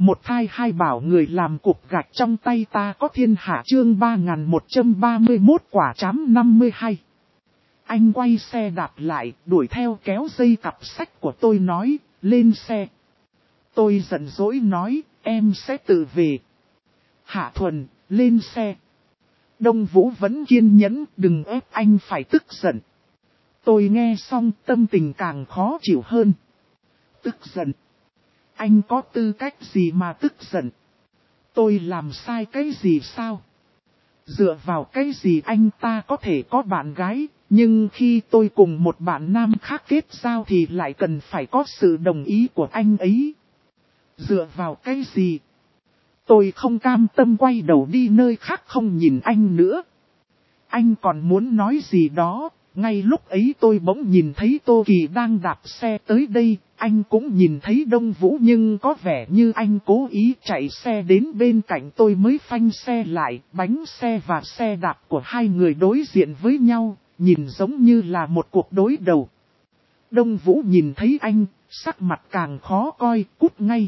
Một thai hai bảo người làm cục gạch trong tay ta có thiên hạ chương 3131 quả chám 52. Anh quay xe đạp lại, đuổi theo kéo dây cặp sách của tôi nói, lên xe. Tôi giận dỗi nói, em sẽ tự về. Hạ Thuần, lên xe. Đông Vũ vẫn kiên nhẫn, đừng ép anh phải tức giận. Tôi nghe xong tâm tình càng khó chịu hơn. Tức giận? Anh có tư cách gì mà tức giận? Tôi làm sai cái gì sao? Dựa vào cái gì anh ta có thể có bạn gái, nhưng khi tôi cùng một bạn nam khác kết giao thì lại cần phải có sự đồng ý của anh ấy? Dựa vào cái gì? Tôi không cam tâm quay đầu đi nơi khác không nhìn anh nữa. Anh còn muốn nói gì đó, ngay lúc ấy tôi bỗng nhìn thấy Tô Kỳ đang đạp xe tới đây, anh cũng nhìn thấy Đông Vũ nhưng có vẻ như anh cố ý chạy xe đến bên cạnh tôi mới phanh xe lại, bánh xe và xe đạp của hai người đối diện với nhau, nhìn giống như là một cuộc đối đầu. Đông Vũ nhìn thấy anh, sắc mặt càng khó coi, cút ngay.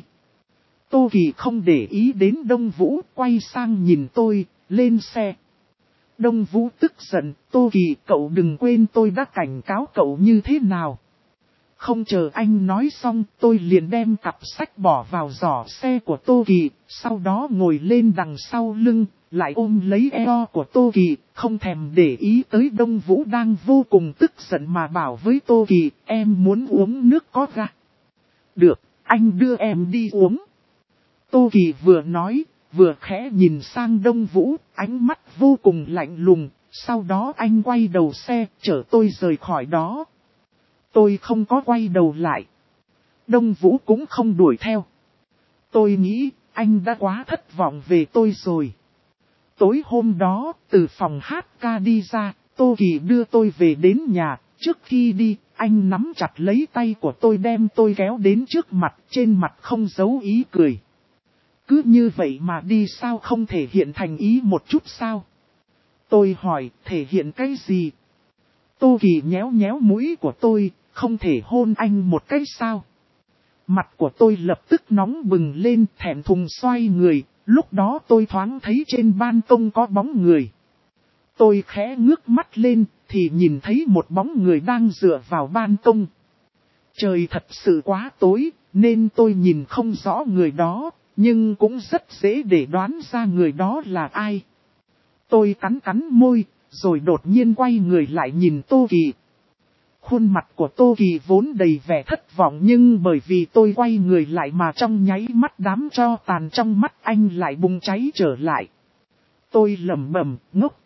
Tô Kỳ không để ý đến Đông Vũ, quay sang nhìn tôi, lên xe. Đông Vũ tức giận, Tô Kỳ cậu đừng quên tôi đã cảnh cáo cậu như thế nào. Không chờ anh nói xong, tôi liền đem cặp sách bỏ vào giỏ xe của Tô Kỳ, sau đó ngồi lên đằng sau lưng, lại ôm lấy eo của Tô Kỳ, không thèm để ý tới Đông Vũ đang vô cùng tức giận mà bảo với Tô Kỳ, em muốn uống nước có ga. Được, anh đưa em đi uống. Tô Kỳ vừa nói, vừa khẽ nhìn sang Đông Vũ, ánh mắt vô cùng lạnh lùng, sau đó anh quay đầu xe, chở tôi rời khỏi đó. Tôi không có quay đầu lại. Đông Vũ cũng không đuổi theo. Tôi nghĩ, anh đã quá thất vọng về tôi rồi. Tối hôm đó, từ phòng hát ca đi ra, Tô Kỳ đưa tôi về đến nhà, trước khi đi, anh nắm chặt lấy tay của tôi đem tôi kéo đến trước mặt, trên mặt không giấu ý cười. Cứ như vậy mà đi sao không thể hiện thành ý một chút sao? Tôi hỏi, thể hiện cái gì? Tô Kỳ nhéo nhéo mũi của tôi, không thể hôn anh một cái sao? Mặt của tôi lập tức nóng bừng lên, thẹn thùng xoay người, lúc đó tôi thoáng thấy trên ban công có bóng người. Tôi khẽ ngước mắt lên, thì nhìn thấy một bóng người đang dựa vào ban công. Trời thật sự quá tối, nên tôi nhìn không rõ người đó. Nhưng cũng rất dễ để đoán ra người đó là ai. Tôi cắn môi, rồi đột nhiên quay người lại nhìn Tô Kỳ. Khuôn mặt của Tô Kỳ vốn đầy vẻ thất vọng nhưng bởi vì tôi quay người lại mà trong nháy mắt đám tro tàn trong mắt anh lại bùng cháy trở lại. Tôi lẩm bẩm, ngốc.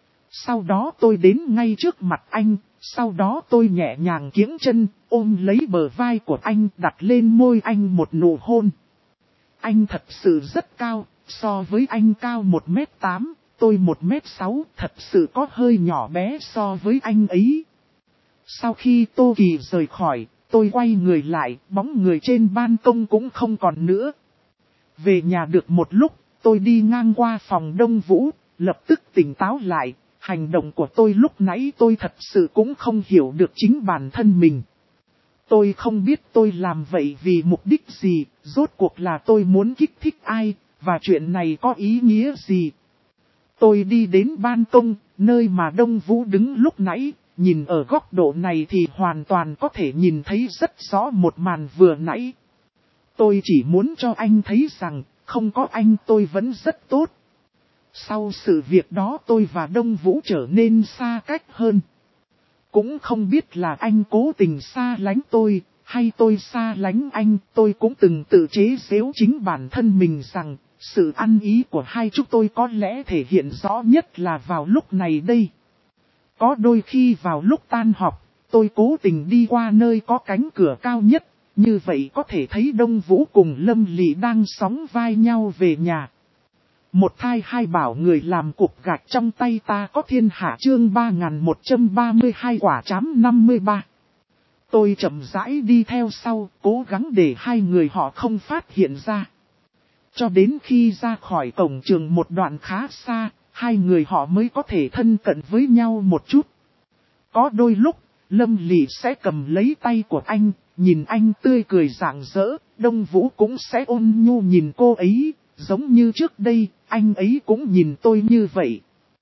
Sau đó tôi đến ngay trước mặt anh, sau đó tôi nhẹ nhàng kiễng chân, ôm lấy bờ vai của anh đặt lên môi anh một nụ hôn. Anh thật sự rất cao, so với anh cao 1m8, tôi 1m6, thật sự có hơi nhỏ bé so với anh ấy. Sau khi Tô Kỳ rời khỏi, tôi quay người lại, bóng người trên ban công cũng không còn nữa. Về nhà được một lúc, tôi đi ngang qua phòng Đông Vũ, lập tức tỉnh táo lại, hành động của tôi lúc nãy tôi thật sự cũng không hiểu được chính bản thân mình. Tôi không biết tôi làm vậy vì mục đích gì, rốt cuộc là tôi muốn kích thích ai, và chuyện này có ý nghĩa gì. Tôi đi đến ban công, nơi mà Đông Vũ đứng lúc nãy, nhìn ở góc độ này thì hoàn toàn có thể nhìn thấy rất rõ một màn vừa nãy. Tôi chỉ muốn cho anh thấy rằng, không có anh tôi vẫn rất tốt. Sau sự việc đó tôi và Đông Vũ trở nên xa cách hơn. Cũng không biết là anh cố tình xa lánh tôi, hay tôi xa lánh anh. Tôi cũng từng tự chế giễu chính bản thân mình rằng, sự ăn ý của hai chúng tôi có lẽ thể hiện rõ nhất là vào lúc này đây. Có đôi khi vào lúc tan học, tôi cố tình đi qua nơi có cánh cửa cao nhất, như vậy có thể thấy Đông Vũ cùng Lâm Lị đang sóng vai nhau về nhà. Một thai hai bảo người làm cục gạch trong tay ta có thiên hạ chương 3132 quả chám 53. Tôi chậm rãi đi theo sau, cố gắng để hai người họ không phát hiện ra. Cho đến khi ra khỏi cổng trường một đoạn khá xa, hai người họ mới có thể thân cận với nhau một chút. Có đôi lúc, Lâm Lị sẽ cầm lấy tay của anh, nhìn anh tươi cười rạng rỡ, Đông Vũ cũng sẽ ôn nhu nhìn cô ấy, giống như trước đây, anh ấy cũng nhìn tôi như vậy.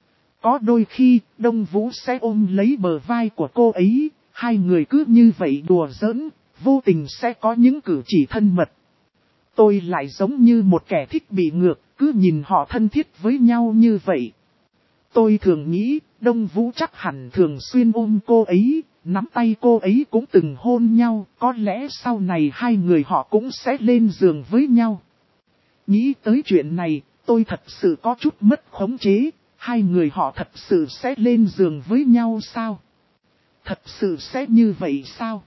Có đôi khi, Đông Vũ sẽ ôm lấy bờ vai của cô ấy, hai người cứ như vậy đùa giỡn, vô tình sẽ có những cử chỉ thân mật. Tôi lại giống như một kẻ thích bị ngược, cứ nhìn họ thân thiết với nhau như vậy. Tôi thường nghĩ, Đông Vũ chắc hẳn thường xuyên ôm cô ấy, nắm tay cô ấy cũng từng hôn nhau, có lẽ sau này hai người họ cũng sẽ lên giường với nhau. Nghĩ tới chuyện này, tôi thật sự có chút mất khống chế, hai người họ thật sự sẽ lên giường với nhau sao? Thật sự sẽ như vậy sao?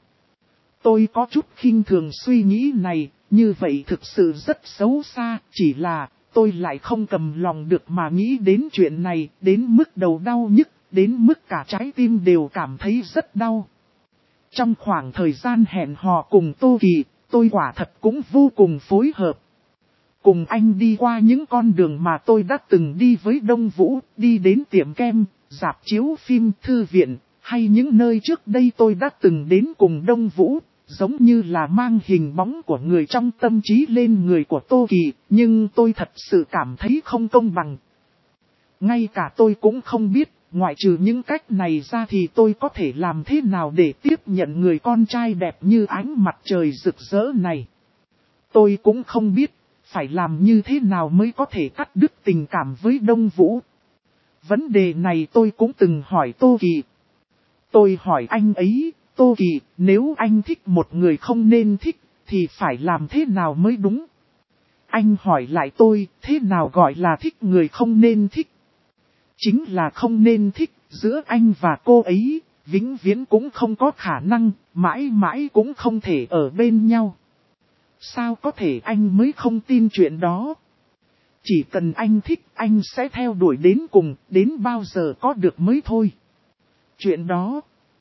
Tôi có chút khinh thường suy nghĩ này, như vậy thực sự rất xấu xa, chỉ là tôi lại không cầm lòng được mà nghĩ đến chuyện này, đến mức đầu đau nhức, đến mức cả trái tim đều cảm thấy rất đau. Trong khoảng thời gian hẹn hò cùng Tô Kỳ, tôi quả thật cũng vô cùng phối hợp. Cùng anh đi qua những con đường mà tôi đã từng đi với Đông Vũ, đi đến tiệm kem, rạp chiếu phim, thư viện, hay những nơi trước đây tôi đã từng đến cùng Đông Vũ, giống như là mang hình bóng của người trong tâm trí lên người của Tô Kỳ, nhưng tôi thật sự cảm thấy không công bằng. Ngay cả tôi cũng không biết, ngoại trừ những cách này ra thì tôi có thể làm thế nào để tiếp nhận người con trai đẹp như ánh mặt trời rực rỡ này. Tôi cũng không biết, phải làm như thế nào mới có thể cắt đứt tình cảm với Đông Vũ. Vấn đề này tôi cũng từng hỏi Tô Kỳ. Tôi hỏi anh ấy, Tô Kỳ, nếu anh thích một người không nên thích, thì phải làm thế nào mới đúng? Anh hỏi lại tôi, thế nào gọi là thích người không nên thích? Chính là không nên thích, giữa anh và cô ấy, vĩnh viễn cũng không có khả năng, mãi mãi cũng không thể ở bên nhau. Sao có thể anh mới không tin chuyện đó? Chỉ cần anh thích, anh sẽ theo đuổi đến cùng, đến bao giờ có được mới thôi. Chuyện đó,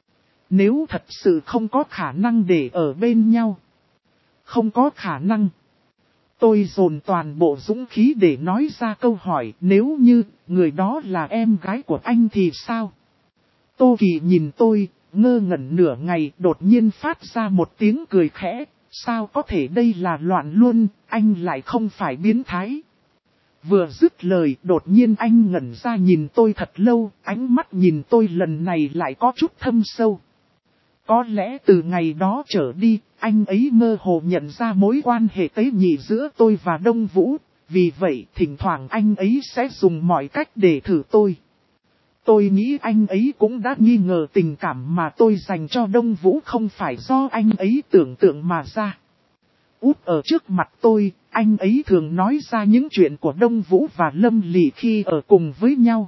nếu thật sự không có khả năng để ở bên nhau, không có khả năng. Tôi dồn toàn bộ dũng khí để nói ra câu hỏi, nếu như người đó là em gái của anh thì sao? Tô Kỳ nhìn tôi, ngơ ngẩn nửa ngày, đột nhiên phát ra một tiếng cười khẽ. Sao có thể, đây là loạn luôn, anh lại không phải biến thái. Vừa dứt lời, đột nhiên anh ngẩn ra nhìn tôi thật lâu, ánh mắt nhìn tôi lần này lại có chút thâm sâu. Có lẽ từ ngày đó trở đi, anh ấy mơ hồ nhận ra mối quan hệ tế nhị giữa tôi và Đông Vũ, vì vậy thỉnh thoảng anh ấy sẽ dùng mọi cách để thử tôi. Tôi nghĩ anh ấy cũng đã nghi ngờ tình cảm mà tôi dành cho Đông Vũ không phải do anh ấy tưởng tượng mà ra. Úp ở trước mặt tôi, anh ấy thường nói ra những chuyện của Đông Vũ và Lâm Lị khi ở cùng với nhau.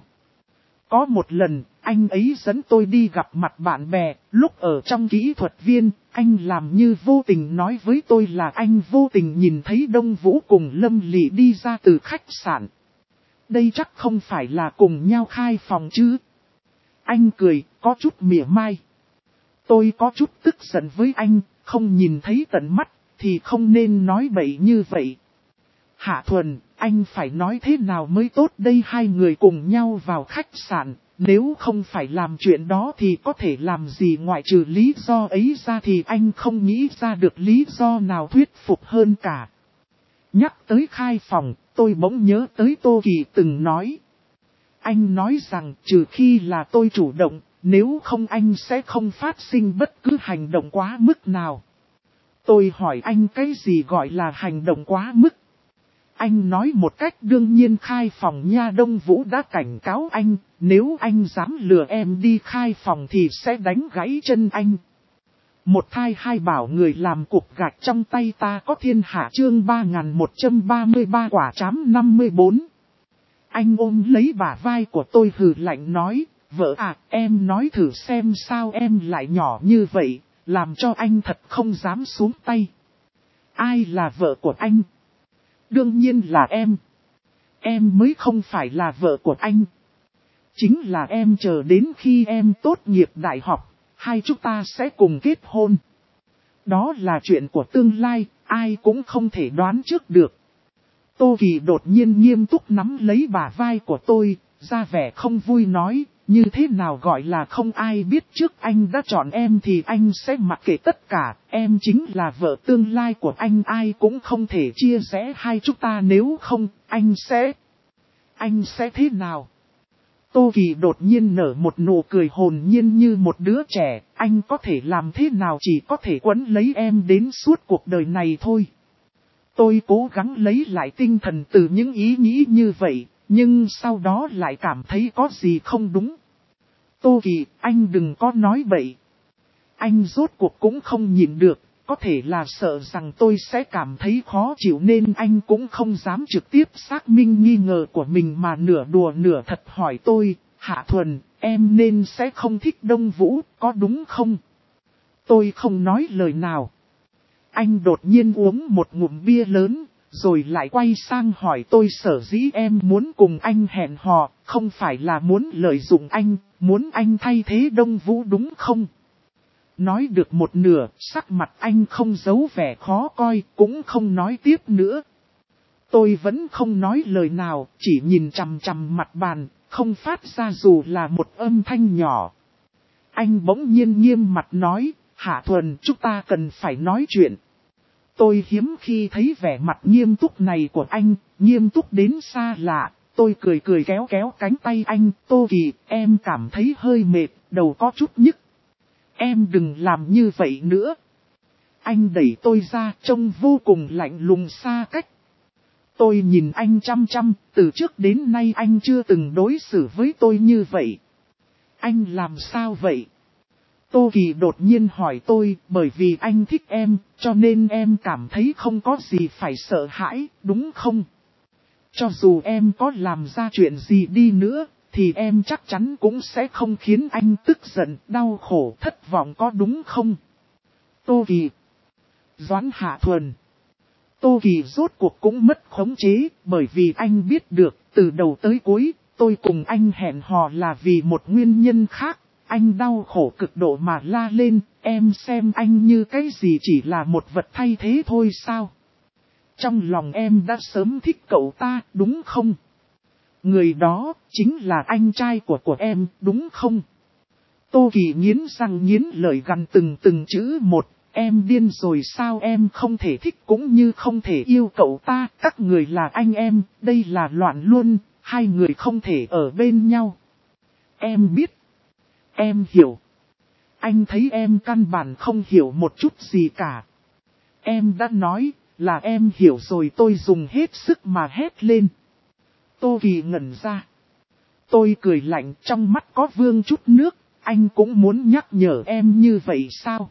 Có một lần, anh ấy dẫn tôi đi gặp mặt bạn bè, lúc ở trong kỹ thuật viên, anh làm như vô tình nói với tôi là anh vô tình nhìn thấy Đông Vũ cùng Lâm Lị đi ra từ khách sạn. Đây chắc không phải là cùng nhau khai phòng chứ? Anh cười, có chút mỉa mai. Tôi có chút tức giận với anh, không nhìn thấy tận mắt, thì không nên nói bậy như vậy. Hạ Thuần, anh phải nói thế nào mới tốt đây, hai người cùng nhau vào khách sạn, nếu không phải làm chuyện đó thì có thể làm gì, ngoại trừ lý do ấy ra thì anh không nghĩ ra được lý do nào thuyết phục hơn cả. Nhắc tới khai phòng, tôi bỗng nhớ tới Tô Kỳ từng nói. Anh nói rằng trừ khi là tôi chủ động, nếu không anh sẽ không phát sinh bất cứ hành động quá mức nào. Tôi hỏi anh cái gì gọi là hành động quá mức? Anh nói một cách đương nhiên khai phòng nha. Đông Vũ đã cảnh cáo anh, nếu anh dám lừa em đi khai phòng thì sẽ đánh gãy chân anh. Một thai hai bảo người làm cục gạch trong tay ta có thiên hạ, chương 3133 quả trám 54. Anh ôm lấy bả vai của tôi hừ lạnh nói, vợ à, em nói thử xem sao em lại nhỏ như vậy, làm cho anh thật không dám xuống tay. Ai là vợ của anh? Đương nhiên là em. Em mới không phải là vợ của anh. Chính là em chờ đến khi em tốt nghiệp đại học, hai chúng ta sẽ cùng kết hôn. Đó là chuyện của tương lai, ai cũng không thể đoán trước được. Tô Kỳ đột nhiên nghiêm túc nắm lấy bả vai của tôi, ra vẻ không vui nói, như thế nào gọi là không ai biết trước anh đã chọn em thì anh sẽ mặc kệ tất cả, em chính là vợ tương lai của anh, ai cũng không thể chia rẽ hai chúng ta, nếu không, anh sẽ thế nào? Tô Kỳ đột nhiên nở một nụ cười hồn nhiên như một đứa trẻ, anh có thể làm thế nào, chỉ có thể quấn lấy em đến suốt cuộc đời này thôi. Tôi cố gắng lấy lại tinh thần từ những ý nghĩ như vậy, nhưng sau đó lại cảm thấy có gì không đúng. Tô Kỳ, anh đừng có nói bậy. Anh rốt cuộc cũng không nhịn được, có thể là sợ rằng tôi sẽ cảm thấy khó chịu nên anh cũng không dám trực tiếp xác minh nghi ngờ của mình mà nửa đùa nửa thật hỏi tôi, Hạ Thuần, em nên sẽ không thích Đông Vũ, có đúng không? Tôi không nói lời nào. Anh đột nhiên uống một ngụm bia lớn, rồi lại quay sang hỏi tôi, sở dĩ em muốn cùng anh hẹn hò, không phải là muốn lợi dụng anh, muốn anh thay thế Đông Vũ đúng không? Nói được một nửa, sắc mặt anh không giấu vẻ khó coi, cũng không nói tiếp nữa. Tôi vẫn không nói lời nào, chỉ nhìn chằm chằm mặt bàn, không phát ra dù là một âm thanh nhỏ. Anh bỗng nhiên nghiêm mặt nói, Hạ Thuần, chúng ta cần phải nói chuyện. Tôi hiếm khi thấy vẻ mặt nghiêm túc này của anh, nghiêm túc đến xa lạ. Tôi cười cười kéo kéo cánh tay anh, Tô Kỳ, em cảm thấy hơi mệt, đầu có chút nhức. Em đừng làm như vậy nữa. Anh đẩy tôi ra, trông vô cùng lạnh lùng xa cách. Tôi nhìn anh chăm chăm, từ trước đến nay anh chưa từng đối xử với tôi như vậy. Anh làm sao vậy? Tô Kỳ đột nhiên hỏi tôi, bởi vì anh thích em, cho nên em cảm thấy không có gì phải sợ hãi, đúng không? Cho dù em có làm ra chuyện gì đi nữa, thì em chắc chắn cũng sẽ không khiến anh tức giận, đau khổ, thất vọng, có đúng không? Tô Kỳ. Doãn Hạ Thuần. Tô Kỳ rốt cuộc cũng mất khống chế, bởi vì anh biết được, từ đầu tới cuối, tôi cùng anh hẹn hò là vì một nguyên nhân khác. Anh đau khổ cực độ mà la lên, em xem anh như cái gì, chỉ là một vật thay thế thôi sao? Trong lòng em đã sớm thích cậu ta, đúng không? Người đó, chính là anh trai của em, đúng không? Tô Kỳ nghiến răng nghiến lợi gằn từng chữ một, em điên rồi sao, em không thể thích cũng như không thể yêu cậu ta, các người là anh em, đây là loạn luôn, hai người không thể ở bên nhau. Em biết. Em hiểu. Anh thấy em căn bản không hiểu một chút gì cả. Em đã nói là em hiểu rồi, tôi dùng hết sức mà hét lên. Tô Kỳ ngẩn ra. Tôi cười lạnh, trong mắt có vương chút nước, anh cũng muốn nhắc nhở em như vậy sao?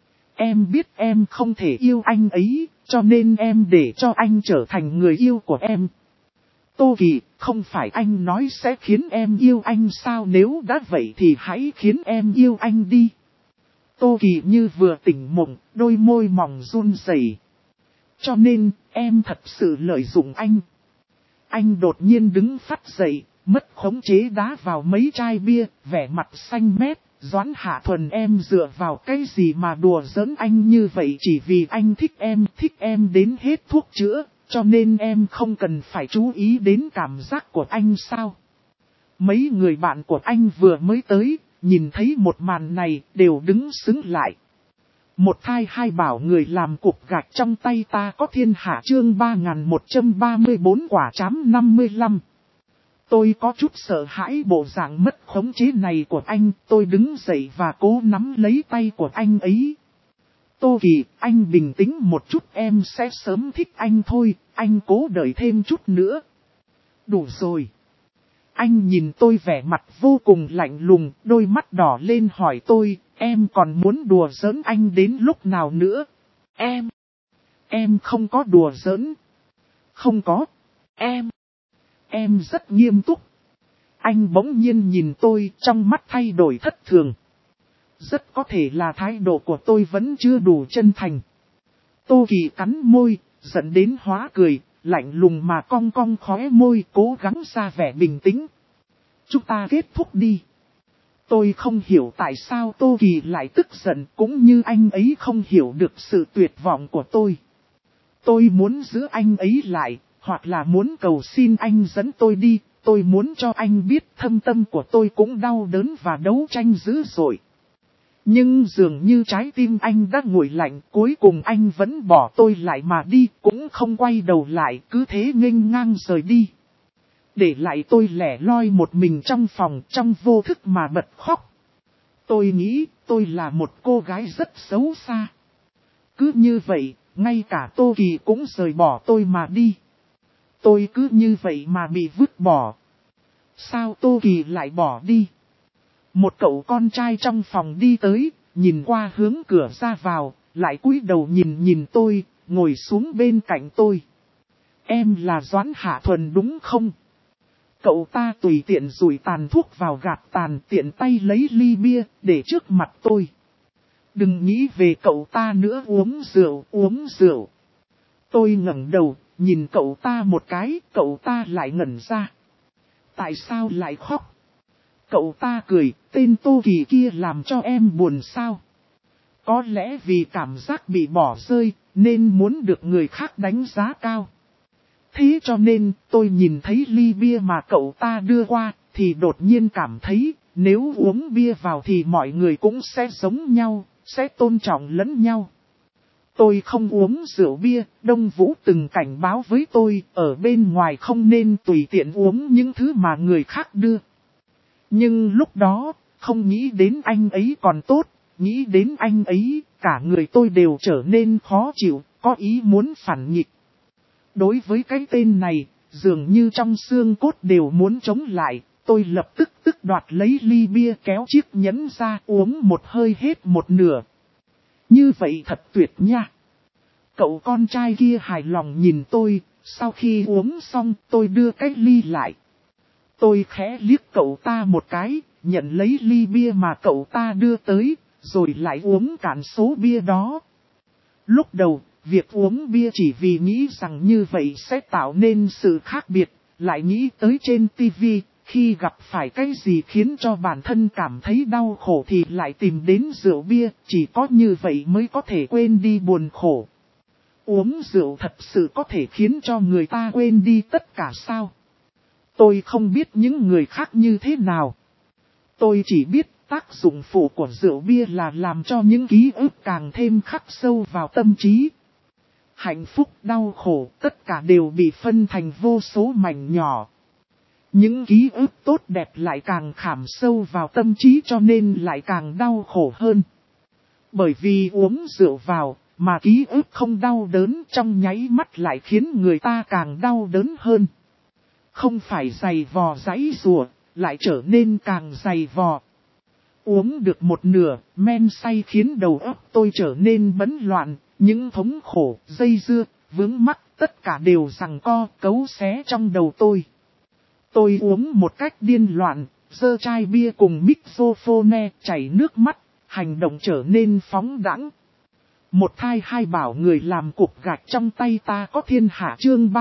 Em biết em không thể yêu anh ấy, cho nên em để cho anh trở thành người yêu của em. Tô Kỳ, không phải anh nói sẽ khiến em yêu anh sao, nếu đã vậy thì hãy khiến em yêu anh đi. Tô Kỳ như vừa tỉnh mộng, đôi môi mỏng run rẩy. Cho nên, em thật sự lợi dụng anh. Anh đột nhiên đứng phắt dậy, mất khống chế đá vào mấy chai bia, vẻ mặt xanh mét. Doãn Hạ Thuần, em dựa vào cái gì mà đùa giỡn anh như vậy, chỉ vì anh thích em đến hết thuốc chữa, cho nên em không cần phải chú ý đến cảm giác của anh sao? Mấy người bạn của anh vừa mới tới, nhìn thấy một màn này, đều đứng sững lại. Một thai hai bảo người làm cục gạch trong tay ta có thiên hạ, chương 3134 quả trám 55. Tôi có chút sợ hãi bộ dạng mất khống chế này của anh, tôi đứng dậy và cố nắm lấy tay của anh ấy. Tô Kỳ, anh bình tĩnh một chút, em sẽ sớm thích anh thôi, anh cố đợi thêm chút nữa. Đủ rồi. Anh nhìn tôi vẻ mặt vô cùng lạnh lùng, đôi mắt đỏ lên hỏi tôi, em còn muốn đùa giỡn anh đến lúc nào nữa? Em không có đùa giỡn. Không có. Em rất nghiêm túc. Anh bỗng nhiên nhìn tôi, trong mắt thay đổi thất thường. Rất có thể là thái độ của tôi vẫn chưa đủ chân thành. Tô Kỳ cắn môi, giận đến hóa cười, lạnh lùng mà cong cong khóe môi, cố gắng ra vẻ bình tĩnh. Chúng ta kết thúc đi. Tôi không hiểu tại sao Tô Kỳ lại tức giận, cũng như anh ấy không hiểu được sự tuyệt vọng của tôi. Tôi muốn giữ anh ấy lại, hoặc là muốn cầu xin anh dẫn tôi đi, tôi muốn cho anh biết thâm tâm của tôi cũng đau đớn và đấu tranh dữ dội. Nhưng dường như trái tim anh đã nguội lạnh, cuối cùng anh vẫn bỏ tôi lại mà đi, cũng không quay đầu lại, cứ thế nghênh ngang rời đi. Để lại tôi lẻ loi một mình trong phòng, trong vô thức mà bật khóc. Tôi nghĩ tôi là một cô gái rất xấu xa. Cứ như vậy, ngay cả Tô Kỳ cũng rời bỏ tôi mà đi. Tôi cứ như vậy mà bị vứt bỏ. Sao Tô Kỳ lại bỏ đi? Một cậu con trai trong phòng đi tới, nhìn qua hướng cửa ra vào, lại cúi đầu nhìn tôi, ngồi xuống bên cạnh tôi. Em là Doãn Hạ Thuần đúng không? Cậu ta tùy tiện rủi tàn thuốc vào gạt tàn, tiện tay lấy ly bia, để trước mặt tôi. Đừng nghĩ về cậu ta nữa, uống rượu. Tôi ngẩng đầu, nhìn cậu ta một cái, cậu ta lại ngẩn ra. Tại sao lại khóc? Cậu ta cười, tên Tô Kỳ kia làm cho em buồn sao? Có lẽ vì cảm giác bị bỏ rơi, nên muốn được người khác đánh giá cao. Thế cho nên, tôi nhìn thấy ly bia mà cậu ta đưa qua, thì đột nhiên cảm thấy, nếu uống bia vào thì mọi người cũng sẽ giống nhau, sẽ tôn trọng lẫn nhau. Tôi không uống rượu bia, Đông Vũ từng cảnh báo với tôi, ở bên ngoài không nên tùy tiện uống những thứ mà người khác đưa. Nhưng lúc đó, không nghĩ đến anh ấy còn tốt, nghĩ đến anh ấy, cả người tôi đều trở nên khó chịu, có ý muốn phản nghịch. Đối với cái tên này, dường như trong xương cốt đều muốn chống lại, tôi lập tức đoạt lấy ly bia kéo chiếc nhẫn ra uống một hơi hết một nửa. Như vậy thật tuyệt nha. Cậu con trai kia hài lòng nhìn tôi, sau khi uống xong tôi đưa cái ly lại. Tôi khẽ liếc cậu ta một cái, nhận lấy ly bia mà cậu ta đưa tới, rồi lại uống cạn số bia đó. Lúc đầu, việc uống bia chỉ vì nghĩ rằng như vậy sẽ tạo nên sự khác biệt, lại nghĩ tới trên tivi, khi gặp phải cái gì khiến cho bản thân cảm thấy đau khổ thì lại tìm đến rượu bia, chỉ có như vậy mới có thể quên đi buồn khổ. Uống rượu thật sự có thể khiến cho người ta quên đi tất cả sao? Tôi không biết những người khác như thế nào. Tôi chỉ biết tác dụng phụ của rượu bia là làm cho những ký ức càng thêm khắc sâu vào tâm trí. Hạnh phúc, đau khổ, tất cả đều bị phân thành vô số mảnh nhỏ. Những ký ức tốt đẹp lại càng khảm sâu vào tâm trí cho nên lại càng đau khổ hơn. Bởi vì uống rượu vào, mà ký ức không đau đớn trong nháy mắt lại khiến người ta càng đau đớn hơn. Không phải dày vò giãy giụa, lại trở nên càng dày vò. Uống được một nửa, men say khiến đầu óc tôi trở nên bấn loạn, những thống khổ, dây dưa, vướng mắc, tất cả đều giằng co, cấu xé trong đầu tôi. Tôi uống một cách điên loạn, giơ chai bia cùng mixophone, chảy nước mắt, hành động trở nên phóng đãng. Một thai hai bảo người làm cục gạch trong tay ta có thiên hạ chương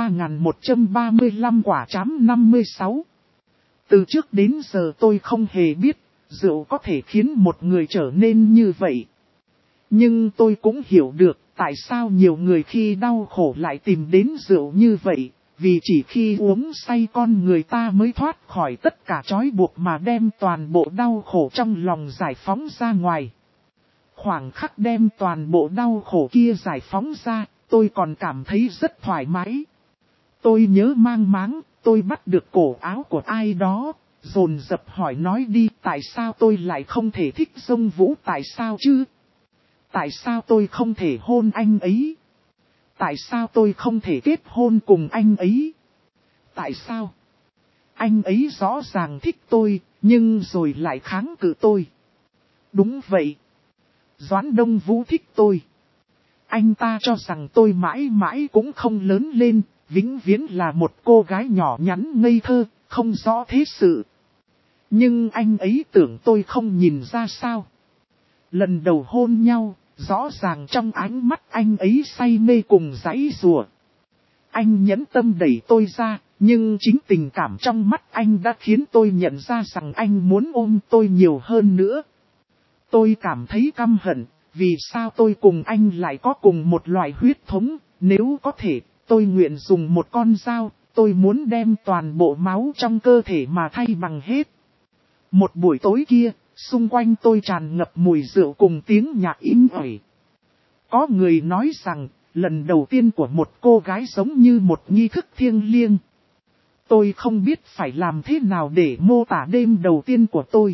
3135 quả trám 56. Từ trước đến giờ tôi không hề biết, rượu có thể khiến một người trở nên như vậy. Nhưng tôi cũng hiểu được tại sao nhiều người khi đau khổ lại tìm đến rượu như vậy, vì chỉ khi uống say con người ta mới thoát khỏi tất cả trói buộc mà đem toàn bộ đau khổ trong lòng giải phóng ra ngoài. Khoảng khắc đem toàn bộ đau khổ kia giải phóng ra, tôi còn cảm thấy rất thoải mái. Tôi nhớ mang máng, tôi bắt được cổ áo của ai đó, dồn dập hỏi nói đi tại sao tôi lại không thể thích Dung Vũ tại sao chứ? Tại sao tôi không thể hôn anh ấy? Tại sao tôi không thể kết hôn cùng anh ấy? Tại sao? Anh ấy rõ ràng thích tôi, nhưng rồi lại kháng cự tôi. Đúng vậy. Doãn Đông Vũ thích tôi. Anh ta cho rằng tôi mãi mãi cũng không lớn lên, vĩnh viễn là một cô gái nhỏ nhắn ngây thơ, không rõ thế sự. Nhưng anh ấy tưởng tôi không nhìn ra sao. Lần đầu hôn nhau, rõ ràng trong ánh mắt anh ấy say mê cùng giãy giụa. Anh nhẫn tâm đẩy tôi ra, nhưng chính tình cảm trong mắt anh đã khiến tôi nhận ra rằng anh muốn ôm tôi nhiều hơn nữa. Tôi cảm thấy căm hận, vì sao tôi cùng anh lại có cùng một loại huyết thống, nếu có thể, tôi nguyện dùng một con dao, Tôi muốn đem toàn bộ máu trong cơ thể mà thay bằng hết. Một buổi tối kia, xung quanh tôi tràn ngập mùi rượu cùng tiếng nhạc inh ỏi. Có người nói rằng, lần đầu tiên của một cô gái giống như một nghi thức thiêng liêng. Tôi không biết phải làm thế nào để mô tả đêm đầu tiên của tôi.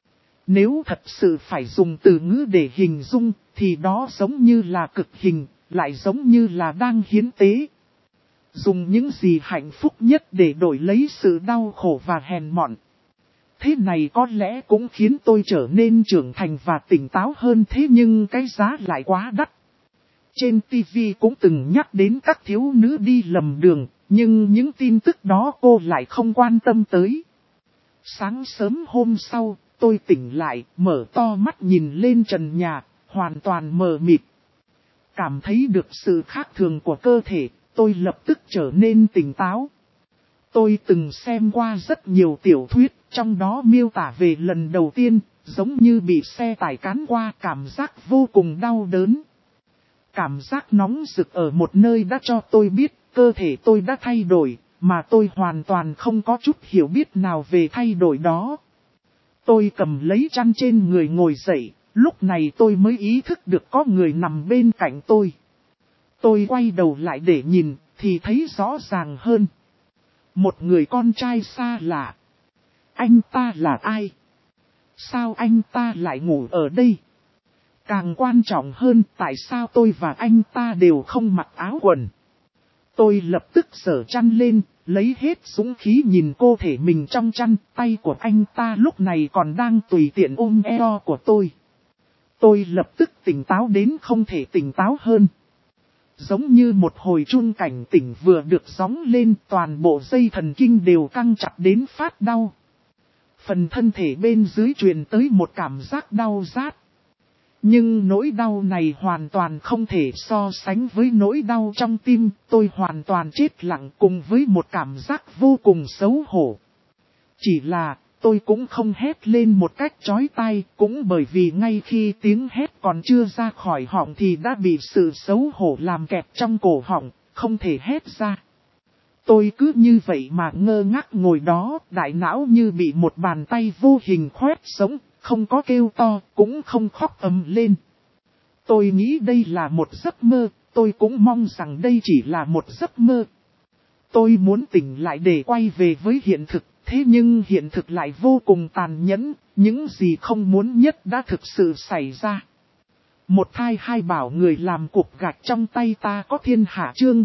Nếu thật sự phải dùng từ ngữ để hình dung, thì đó giống như là cực hình, lại giống như là đang hiến tế. Dùng những gì hạnh phúc nhất để đổi lấy sự đau khổ và hèn mọn. Thế này có lẽ cũng khiến tôi trở nên trưởng thành và tỉnh táo hơn, thế nhưng cái giá lại quá đắt. Trên TV cũng từng nhắc đến các thiếu nữ đi lầm đường, nhưng những tin tức đó cô lại không quan tâm tới. Sáng sớm hôm sau, tôi tỉnh lại, mở to mắt nhìn lên trần nhà, hoàn toàn mờ mịt. Cảm thấy được sự khác thường của cơ thể, tôi lập tức trở nên tỉnh táo. Tôi từng xem qua rất nhiều tiểu thuyết, trong đó miêu tả về lần đầu tiên, giống như bị xe tải cán qua, cảm giác vô cùng đau đớn. Cảm giác nóng rực ở một nơi đã cho tôi biết cơ thể tôi đã thay đổi, mà tôi hoàn toàn không có chút hiểu biết nào về thay đổi đó. Tôi cầm lấy chăn trên người ngồi dậy, lúc này tôi mới ý thức được có người nằm bên cạnh tôi. Tôi quay đầu lại để nhìn, thì thấy rõ ràng hơn. Một người con trai xa lạ. Anh ta là ai? Sao anh ta lại ngủ ở đây? Càng quan trọng hơn, tại sao tôi và anh ta đều không mặc áo quần? Tôi lập tức giở chăn lên, lấy hết dũng khí nhìn cơ thể mình trong chăn, tay của anh ta lúc này còn đang tùy tiện ôm eo của tôi. Tôi lập tức tỉnh táo đến không thể tỉnh táo hơn. Giống như một hồi chuông cảnh tỉnh vừa được gióng lên, toàn bộ dây thần kinh đều căng chặt đến phát đau. Phần thân thể bên dưới truyền tới một cảm giác đau rát. Nhưng nỗi đau này hoàn toàn không thể so sánh với nỗi đau trong tim, tôi hoàn toàn chết lặng cùng với một cảm giác vô cùng xấu hổ. Chỉ là, tôi cũng không hét lên một cách chói tai, cũng bởi vì ngay khi tiếng hét còn chưa ra khỏi họng thì đã bị sự xấu hổ làm kẹp trong cổ họng, không thể hét ra. Tôi cứ như vậy mà ngơ ngác ngồi đó, đại não như bị một bàn tay vô hình khoét sống. Không có kêu to, cũng không khóc ầm lên. Tôi nghĩ đây là một giấc mơ, tôi cũng mong rằng đây chỉ là một giấc mơ. Tôi muốn tỉnh lại để quay về với hiện thực, thế nhưng hiện thực lại vô cùng tàn nhẫn, những gì không muốn nhất đã thực sự xảy ra. Một thai hai bảo người làm cục gạch trong tay ta có thiên hạ chương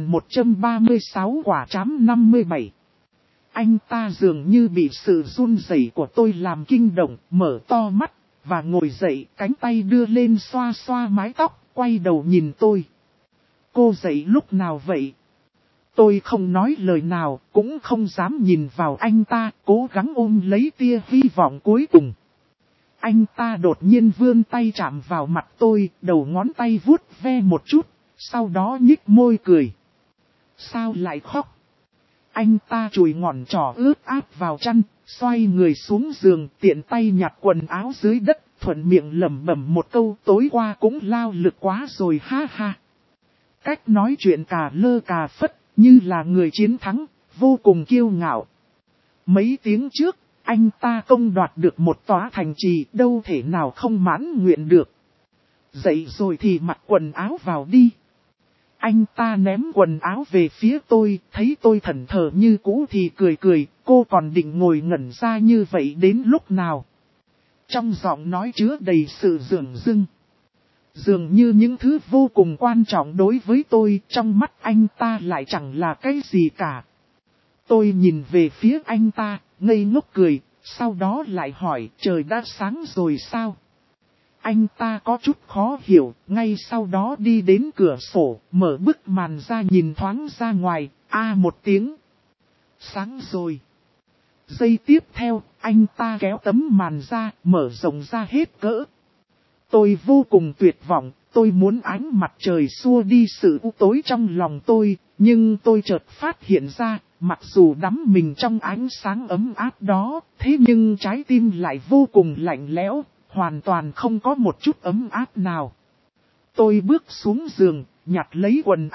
3136 quả trám 57. Anh ta dường như bị sự run rẩy của tôi làm kinh động, mở to mắt, và ngồi dậy, cánh tay đưa lên xoa xoa mái tóc, quay đầu nhìn tôi. Cô dậy lúc nào vậy? Tôi không nói lời nào, cũng không dám nhìn vào anh ta, cố gắng ôm lấy tia hy vọng cuối cùng. Anh ta đột nhiên vươn tay chạm vào mặt tôi, đầu ngón tay vuốt ve một chút, sau đó nhích môi cười. Sao lại khóc? Anh ta chùi ngón trỏ ướt áp vào chăn, xoay người xuống giường, tiện tay nhặt quần áo dưới đất, thuận miệng lẩm bẩm một câu tối qua cũng lao lực quá rồi ha ha. Cách nói chuyện cà lơ cà phất, như là người chiến thắng, vô cùng kiêu ngạo. Mấy tiếng trước, anh ta công đoạt được một tòa thành trì đâu thể nào không mãn nguyện được. Dậy rồi thì mặc quần áo vào đi. Anh ta ném quần áo về phía tôi, thấy tôi thẫn thờ như cũ thì cười cười, cô còn định ngồi ngẩn ra như vậy đến lúc nào. Trong giọng nói chứa đầy sự dửng dưng. Dường như những thứ vô cùng quan trọng đối với tôi, trong mắt anh ta lại chẳng là cái gì cả. Tôi nhìn về phía anh ta, ngây ngốc cười, sau đó lại hỏi trời đã sáng rồi sao? Anh ta có chút khó hiểu, ngay sau đó đi đến cửa sổ, mở bức màn ra nhìn thoáng ra ngoài, một tiếng. Sáng rồi. Giây tiếp theo, anh ta kéo tấm màn ra, mở rộng ra hết cỡ. Tôi vô cùng tuyệt vọng, tôi muốn ánh mặt trời xua đi sự u tối trong lòng tôi, nhưng tôi chợt phát hiện ra, mặc dù đắm mình trong ánh sáng ấm áp đó, thế nhưng trái tim lại vô cùng lạnh lẽo. Hoàn toàn không có một chút ấm áp nào. Tôi bước xuống giường, nhặt lấy quần áo,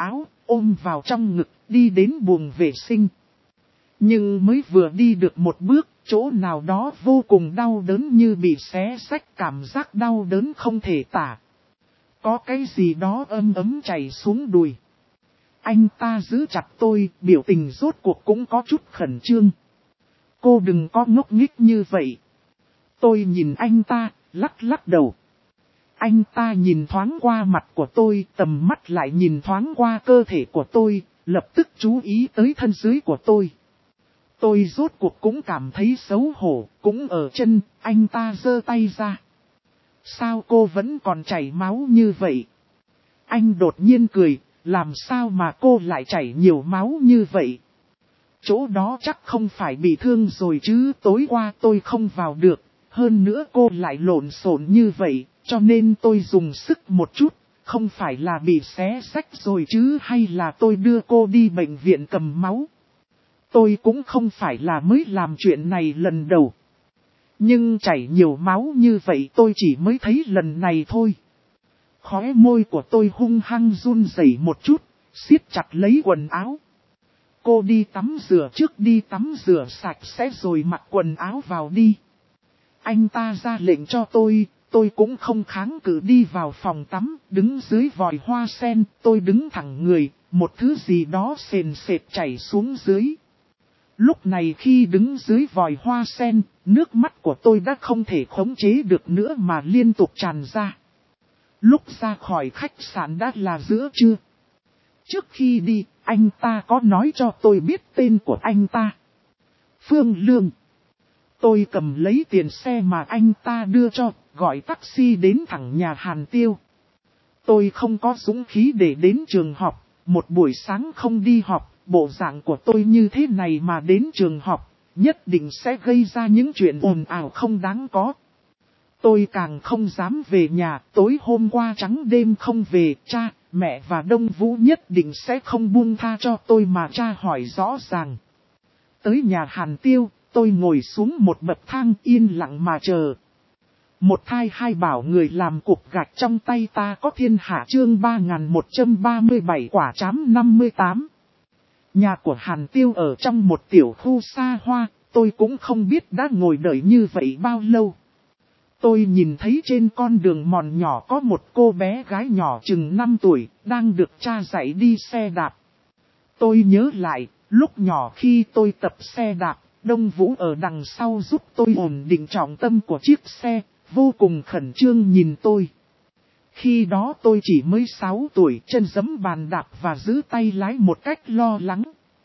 ôm vào trong ngực, đi đến buồng vệ sinh. Nhưng mới vừa đi được một bước, chỗ nào đó vô cùng đau đớn như bị xé xách, cảm giác đau đớn không thể tả. Có cái gì đó ấm ấm chảy xuống đùi. Anh ta giữ chặt tôi, biểu tình rốt cuộc cũng có chút khẩn trương. Cô đừng có ngốc nghếch như vậy. Tôi nhìn anh ta, lắc lắc đầu. Anh ta nhìn thoáng qua mặt của tôi, tầm mắt lại nhìn thoáng qua cơ thể của tôi, lập tức chú ý tới thân dưới của tôi. Tôi rốt cuộc cũng cảm thấy xấu hổ, cũng ở chân, anh ta giơ tay ra. Sao cô vẫn còn chảy máu như vậy? Anh đột nhiên cười, làm sao mà cô lại chảy nhiều máu như vậy? Chỗ đó chắc không phải bị thương rồi chứ, tối qua tôi không vào được, hơn nữa cô lại lộn xộn như vậy, cho nên tôi dùng sức một chút, không phải là bị xé xách rồi chứ, hay là tôi đưa cô đi bệnh viện cầm máu. Tôi cũng không phải là mới làm chuyện này lần đầu. Nhưng chảy nhiều máu như vậy tôi chỉ mới thấy lần này thôi. Khóe môi của tôi hung hăng run rẩy một chút, siết chặt lấy quần áo. Cô đi tắm rửa trước, đi tắm rửa sạch sẽ rồi mặc quần áo vào đi. Anh ta ra lệnh cho tôi cũng không kháng cự, đi vào phòng tắm, đứng dưới vòi hoa sen, tôi đứng thẳng người, một thứ gì đó sền sệt chảy xuống dưới. Lúc này khi đứng dưới vòi hoa sen, nước mắt của tôi đã không thể khống chế được nữa mà liên tục tràn ra. Lúc ra khỏi khách sạn đã là giữa trưa. Trước khi đi, anh ta có nói cho tôi biết tên của anh ta. Phương Lương. Tôi cầm lấy tiền xe mà anh ta đưa cho, gọi taxi đến thẳng nhà Hàn Tiêu. Tôi không có dũng khí để đến trường học, một buổi sáng không đi học, bộ dạng của tôi như thế này mà đến trường học, nhất định sẽ gây ra những chuyện ồn ào không đáng có. Tôi càng không dám về nhà, tối hôm qua trắng đêm không về, cha, mẹ và Đông Vũ nhất định sẽ không buông tha cho tôi mà cha hỏi rõ ràng. Tới nhà Hàn Tiêu, tôi ngồi xuống một bậc thang yên lặng mà chờ. Một thai hai bảo người làm cục gạch trong tay ta có thiên hạ chương 3137 quả trám 58. Nhà của Hàn Tiêu ở trong một tiểu khu xa hoa, tôi cũng không biết đã ngồi đợi như vậy bao lâu. Tôi nhìn thấy trên con đường mòn nhỏ có một cô bé gái nhỏ chừng 5 tuổi, đang được cha dạy đi xe đạp. Tôi nhớ lại, lúc nhỏ khi tôi tập xe đạp, Đông Vũ ở đằng sau giúp tôi ổn định trọng tâm của chiếc xe, vô cùng khẩn trương nhìn tôi. Khi đó tôi chỉ mới 6 tuổi, chân giẫm bàn đạp và giữ tay lái một cách lo lắng.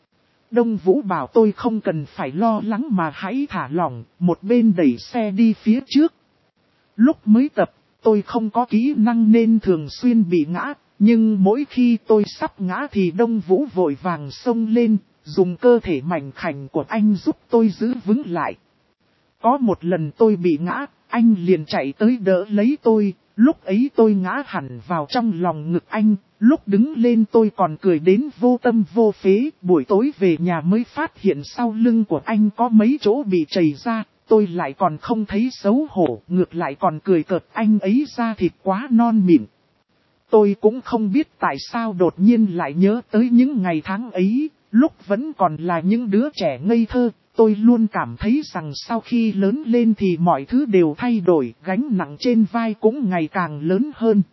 Đông Vũ bảo tôi không cần phải lo lắng mà hãy thả lỏng, một bên đẩy xe đi phía trước. Lúc mới tập, tôi không có kỹ năng nên thường xuyên bị ngã, nhưng mỗi khi tôi sắp ngã thì Đông Vũ vội vàng xông lên, dùng cơ thể mảnh khảnh của anh giúp tôi giữ vững lại. Có một lần tôi bị ngã, anh liền chạy tới đỡ lấy tôi, lúc ấy tôi ngã hẳn vào trong lòng ngực anh, lúc đứng lên tôi còn cười đến vô tâm vô phế, buổi tối về nhà mới phát hiện sau lưng của anh có mấy chỗ bị chảy ra, tôi lại còn không thấy xấu hổ, ngược lại còn cười cợt anh ấy da thịt quá non mịn. Tôi cũng không biết tại sao đột nhiên lại nhớ tới những ngày tháng ấy, lúc vẫn còn là những đứa trẻ ngây thơ. Tôi luôn cảm thấy rằng sau khi lớn lên thì mọi thứ đều thay đổi, gánh nặng trên vai cũng ngày càng lớn hơn.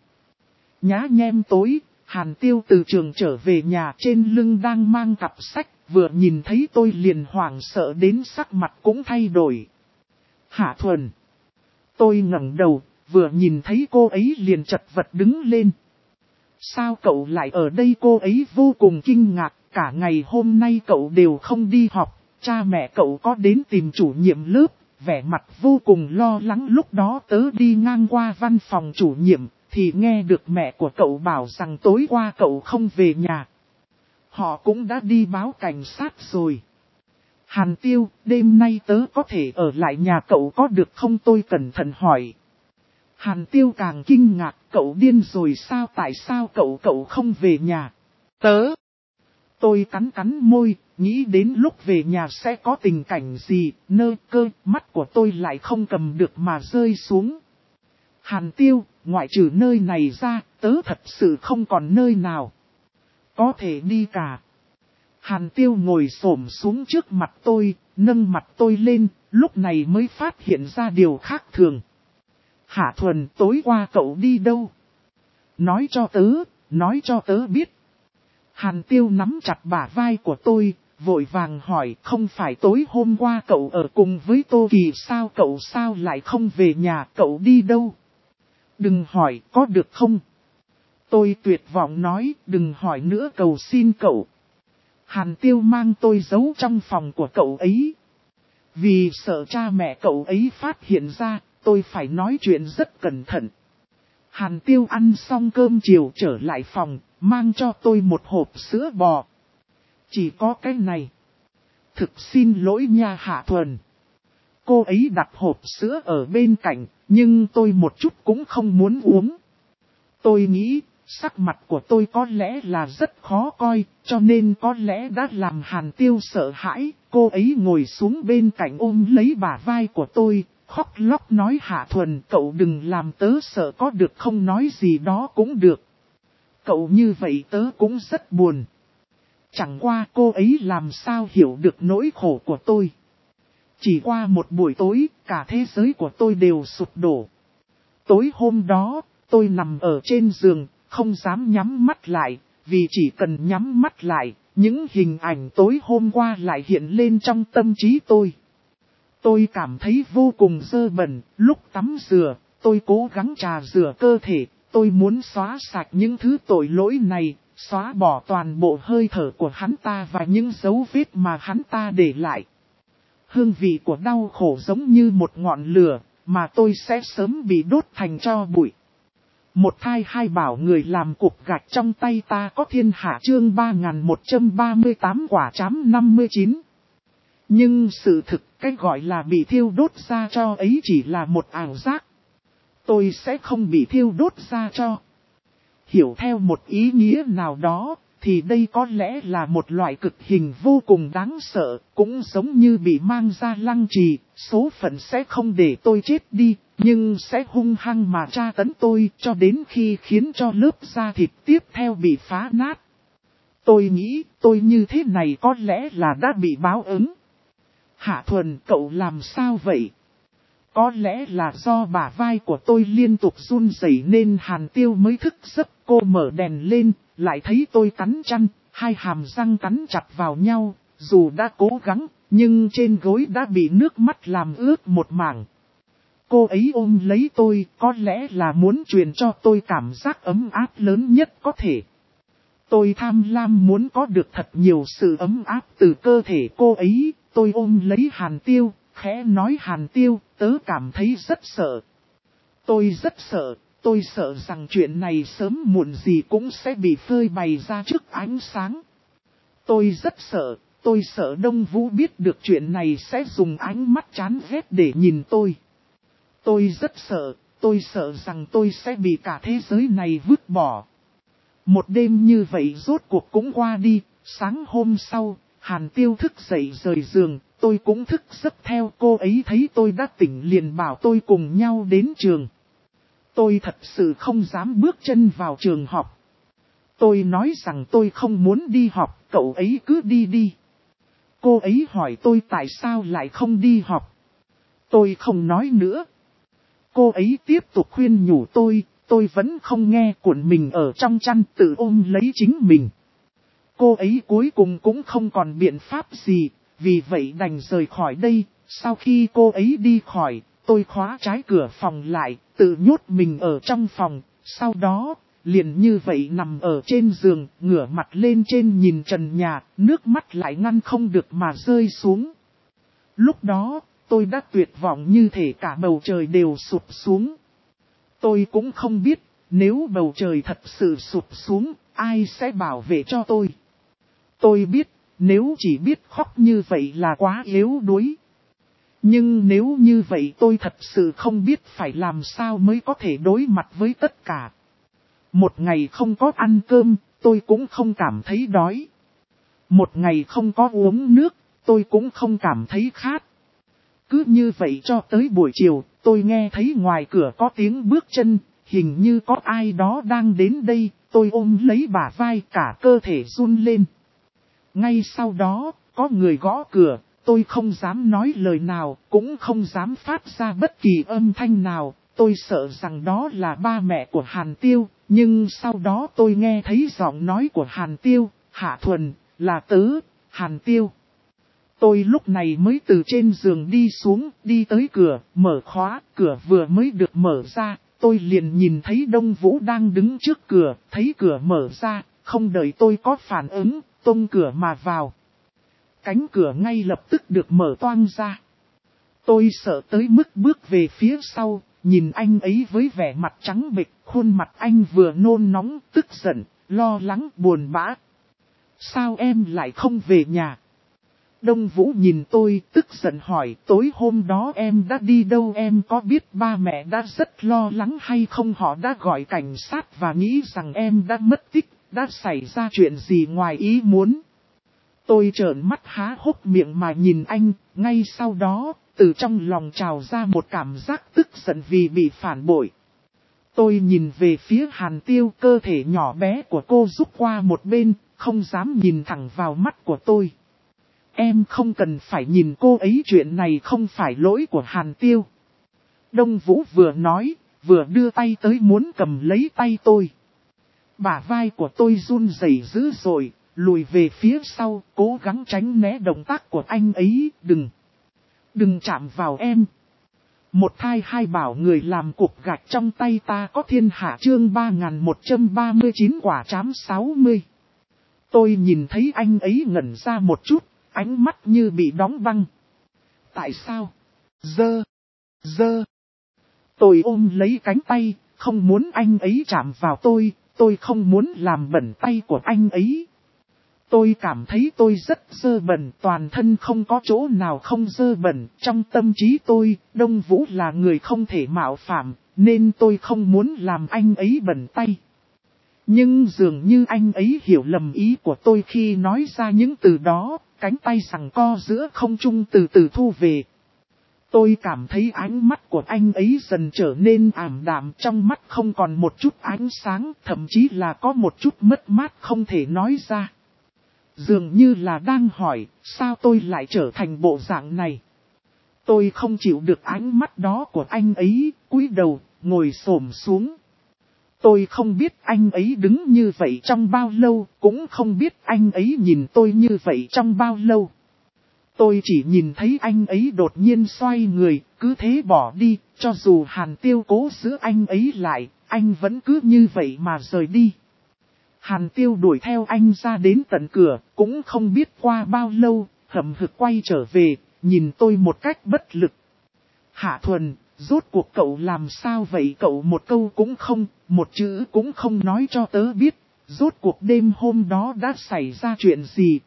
Nhá nhem tối, Hàn Tiêu từ trường trở về nhà, trên lưng đang mang cặp sách, vừa nhìn thấy tôi liền hoảng sợ đến sắc mặt cũng thay đổi. Hạ Thuần. Tôi ngẩng đầu, vừa nhìn thấy cô ấy liền chật vật đứng lên. Sao cậu lại ở đây? Cô ấy vô cùng kinh ngạc, cả ngày hôm nay cậu đều không đi học. Cha mẹ cậu có đến tìm chủ nhiệm lớp, vẻ mặt vô cùng lo lắng. Lúc đó tớ đi ngang qua văn phòng chủ nhiệm, thì nghe được mẹ của cậu bảo rằng tối qua cậu không về nhà. Họ cũng đã đi báo cảnh sát rồi. Hàn Tiêu, đêm nay tớ có thể ở lại nhà cậu có được không? Tôi cẩn thận hỏi. Hàn Tiêu càng kinh ngạc, cậu điên rồi sao? Tại sao cậu không về nhà? Tôi cắn môi, nghĩ đến lúc về nhà sẽ có tình cảnh gì, mắt của tôi lại không cầm được mà rơi xuống. Hàn Tiêu, ngoại trừ nơi này ra, tớ thật sự không còn nơi nào. Có thể đi cả. Hàn Tiêu ngồi xổm xuống trước mặt tôi, nâng mặt tôi lên, lúc này mới phát hiện ra điều khác thường. Hạ Thuần, tối qua cậu đi đâu? Nói cho tớ biết. Hàn Tiêu nắm chặt bả vai của tôi, vội vàng hỏi, không phải tối hôm qua cậu ở cùng với Tô Kỳ sao, cậu sao lại không về nhà, cậu đi đâu? Đừng hỏi, có được không? Tôi tuyệt vọng nói, đừng hỏi nữa, cầu xin cậu. Hàn Tiêu mang tôi giấu trong phòng của cậu ấy. Vì sợ cha mẹ cậu ấy phát hiện ra, tôi phải nói chuyện rất cẩn thận. Hàn Tiêu ăn xong cơm chiều trở lại phòng, mang cho tôi một hộp sữa bò. Chỉ có cái này. Thực xin lỗi nha Hạ Thuần. Cô ấy đặt hộp sữa ở bên cạnh, nhưng tôi một chút cũng không muốn uống. Tôi nghĩ, sắc mặt của tôi có lẽ là rất khó coi, cho nên có lẽ đã làm Hàn Tiêu sợ hãi. Cô ấy ngồi xuống bên cạnh ôm lấy bả vai của tôi, khóc lóc nói Hạ Thuần, cậu đừng làm tớ sợ có được không, nói gì đó cũng được. Cậu như vậy tớ cũng rất buồn. Chẳng qua cô ấy làm sao hiểu được nỗi khổ của tôi. Chỉ qua một buổi tối, cả thế giới của tôi đều sụp đổ. Tối hôm đó, tôi nằm ở trên giường, không dám nhắm mắt lại, vì chỉ cần nhắm mắt lại, những hình ảnh tối hôm qua lại hiện lên trong tâm trí tôi. Tôi cảm thấy vô cùng dơ bẩn, lúc tắm rửa, tôi cố gắng trà rửa cơ thể, tôi muốn xóa sạch những thứ tội lỗi này, xóa bỏ toàn bộ hơi thở của hắn ta và những dấu vết mà hắn ta để lại. Hương vị của đau khổ giống như một ngọn lửa, mà tôi sẽ sớm bị đốt thành tro bụi. Một thai hai bảo người làm cục gạch trong tay ta có thiên hạ chương 3138 quả chám 59. Nhưng sự thực cái gọi là bị thiêu đốt ra tro ấy chỉ là một ảo giác. Tôi sẽ không bị thiêu đốt ra tro. Hiểu theo một ý nghĩa nào đó, thì đây có lẽ là một loại cực hình vô cùng đáng sợ, cũng giống như bị mang ra lăng trì, số phận sẽ không để tôi chết đi, nhưng sẽ hung hăng mà tra tấn tôi cho đến khi khiến cho lớp da thịt tiếp theo bị phá nát. Tôi nghĩ tôi như thế này có lẽ là đã bị báo ứng. Hạ Thuần, cậu làm sao vậy? Có lẽ là do bả vai của tôi liên tục run rẩy nên Hàn Tiêu mới thức giấc. Cô mở đèn lên, lại thấy tôi cắn chăn, hai hàm răng cắn chặt vào nhau, dù đã cố gắng, nhưng trên gối đã bị nước mắt làm ướt một mảng. Cô ấy ôm lấy tôi, có lẽ là muốn truyền cho tôi cảm giác ấm áp lớn nhất có thể. Tôi tham lam muốn có được thật nhiều sự ấm áp từ cơ thể cô ấy, tôi ôm lấy Hàn Tiêu, khẽ nói Hàn Tiêu, tớ cảm thấy rất sợ. Tôi rất sợ, tôi sợ rằng chuyện này sớm muộn gì cũng sẽ bị phơi bày ra trước ánh sáng. Tôi rất sợ, tôi sợ Đông Vũ biết được chuyện này sẽ dùng ánh mắt chán ghét để nhìn tôi. Tôi rất sợ, tôi sợ rằng tôi sẽ bị cả thế giới này vứt bỏ. Một đêm như vậy rốt cuộc cũng qua đi, sáng hôm sau, Hàn Tiêu thức dậy rời giường, tôi cũng thức giấc theo cô ấy thấy tôi đã tỉnh liền bảo tôi cùng nhau đến trường. Tôi thật sự không dám bước chân vào trường học. Tôi nói rằng tôi không muốn đi học, cậu ấy cứ đi đi. Cô ấy hỏi tôi tại sao lại không đi học. Tôi không nói nữa. Cô ấy tiếp tục khuyên nhủ tôi vẫn không nghe, cuộn mình ở trong chăn tự ôm lấy chính mình. Cô ấy cuối cùng cũng không còn biện pháp gì, vì vậy đành rời khỏi đây. Sau khi cô ấy đi khỏi, tôi khóa trái cửa phòng lại, tự nhốt mình ở trong phòng. Sau đó, liền như vậy nằm ở trên giường, ngửa mặt lên trên nhìn trần nhà, nước mắt lại ngăn không được mà rơi xuống. Lúc đó, tôi đã tuyệt vọng như thể cả bầu trời đều sụp xuống. Tôi cũng không biết, nếu bầu trời thật sự sụp xuống, ai sẽ bảo vệ cho tôi. Tôi biết, nếu chỉ biết khóc như vậy là quá yếu đuối. Nhưng nếu như vậy tôi thật sự không biết phải làm sao mới có thể đối mặt với tất cả. Một ngày không có ăn cơm, tôi cũng không cảm thấy đói. Một ngày không có uống nước, tôi cũng không cảm thấy khát. Cứ như vậy cho tới buổi chiều, tôi nghe thấy ngoài cửa có tiếng bước chân, hình như có ai đó đang đến đây, tôi ôm lấy bả vai cả cơ thể run lên. Ngay sau đó, có người gõ cửa, tôi không dám nói lời nào, cũng không dám phát ra bất kỳ âm thanh nào. Tôi sợ rằng đó là ba mẹ của Hàn Tiêu, nhưng sau đó tôi nghe thấy giọng nói của Hàn Tiêu, Hạ Thuần, là tớ, Hàn Tiêu. Tôi lúc này mới từ trên giường đi xuống, đi tới cửa, mở khóa, cửa vừa mới được mở ra, tôi liền nhìn thấy Đông Vũ đang đứng trước cửa, thấy cửa mở ra, không đợi tôi có phản ứng, tung cửa mà vào. Cánh cửa ngay lập tức được mở toang ra. Tôi sợ tới mức bước về phía sau, nhìn anh ấy với vẻ mặt trắng bệch, khuôn mặt anh vừa nôn nóng, tức giận, lo lắng, buồn bã. Sao em lại không về nhà? Đông Vũ nhìn tôi, tức giận hỏi, tối hôm đó em đã đi đâu, em có biết ba mẹ đã rất lo lắng hay không, họ đã gọi cảnh sát và nghĩ rằng em đã mất tích, đã xảy ra chuyện gì ngoài ý muốn. Tôi trợn mắt há hốc miệng mà nhìn anh, ngay sau đó, từ trong lòng trào ra một cảm giác tức giận vì bị phản bội. Tôi nhìn về phía Hàn Tiêu, cơ thể nhỏ bé của cô rút qua một bên, không dám nhìn thẳng vào mắt của tôi. Em không cần phải nhìn cô ấy, chuyện này không phải lỗi của Hàn Tiêu. Đông Vũ vừa nói, vừa đưa tay tới muốn cầm lấy tay tôi. Bả vai của tôi run rẩy dữ dội, lùi về phía sau, cố gắng tránh né động tác của anh ấy. Đừng chạm vào em. Một thai hai bảo người làm cục gạch trong tay ta có thiên hạ, chương 3139 quả trám 60. Tôi nhìn thấy anh ấy ngẩn ra một chút, ánh mắt như bị đóng băng. Tại sao? Dơ. Tôi ôm lấy cánh tay, không muốn anh ấy chạm vào tôi không muốn làm bẩn tay của anh ấy. Tôi cảm thấy tôi rất dơ bẩn, toàn thân không có chỗ nào không dơ bẩn. Trong tâm trí tôi, Đông Vũ là người không thể mạo phạm, nên tôi không muốn làm anh ấy bẩn tay. Nhưng dường như anh ấy hiểu lầm ý của tôi khi nói ra những từ đó, cánh tay giằng co giữa không trung từ từ thu về. Tôi cảm thấy ánh mắt của anh ấy dần trở nên ảm đạm, trong mắt không còn một chút ánh sáng, thậm chí là có một chút mất mát không thể nói ra. Dường như là đang hỏi, sao tôi lại trở thành bộ dạng này? Tôi không chịu được ánh mắt đó của anh ấy, cúi đầu, ngồi xổm xuống. Tôi không biết anh ấy đứng như vậy trong bao lâu, cũng không biết anh ấy nhìn tôi như vậy trong bao lâu. Tôi chỉ nhìn thấy anh ấy đột nhiên xoay người, cứ thế bỏ đi, cho dù Hàn Tiêu cố giữ anh ấy lại, anh vẫn cứ như vậy mà rời đi. Hàn Tiêu đuổi theo anh ra đến tận cửa, cũng không biết qua bao lâu, hậm hực quay trở về, nhìn tôi một cách bất lực. Hạ Thuần, rốt cuộc cậu làm sao vậy? Cậu một câu cũng không, một chữ cũng không nói cho tớ biết, rốt cuộc đêm hôm đó đã xảy ra chuyện gì?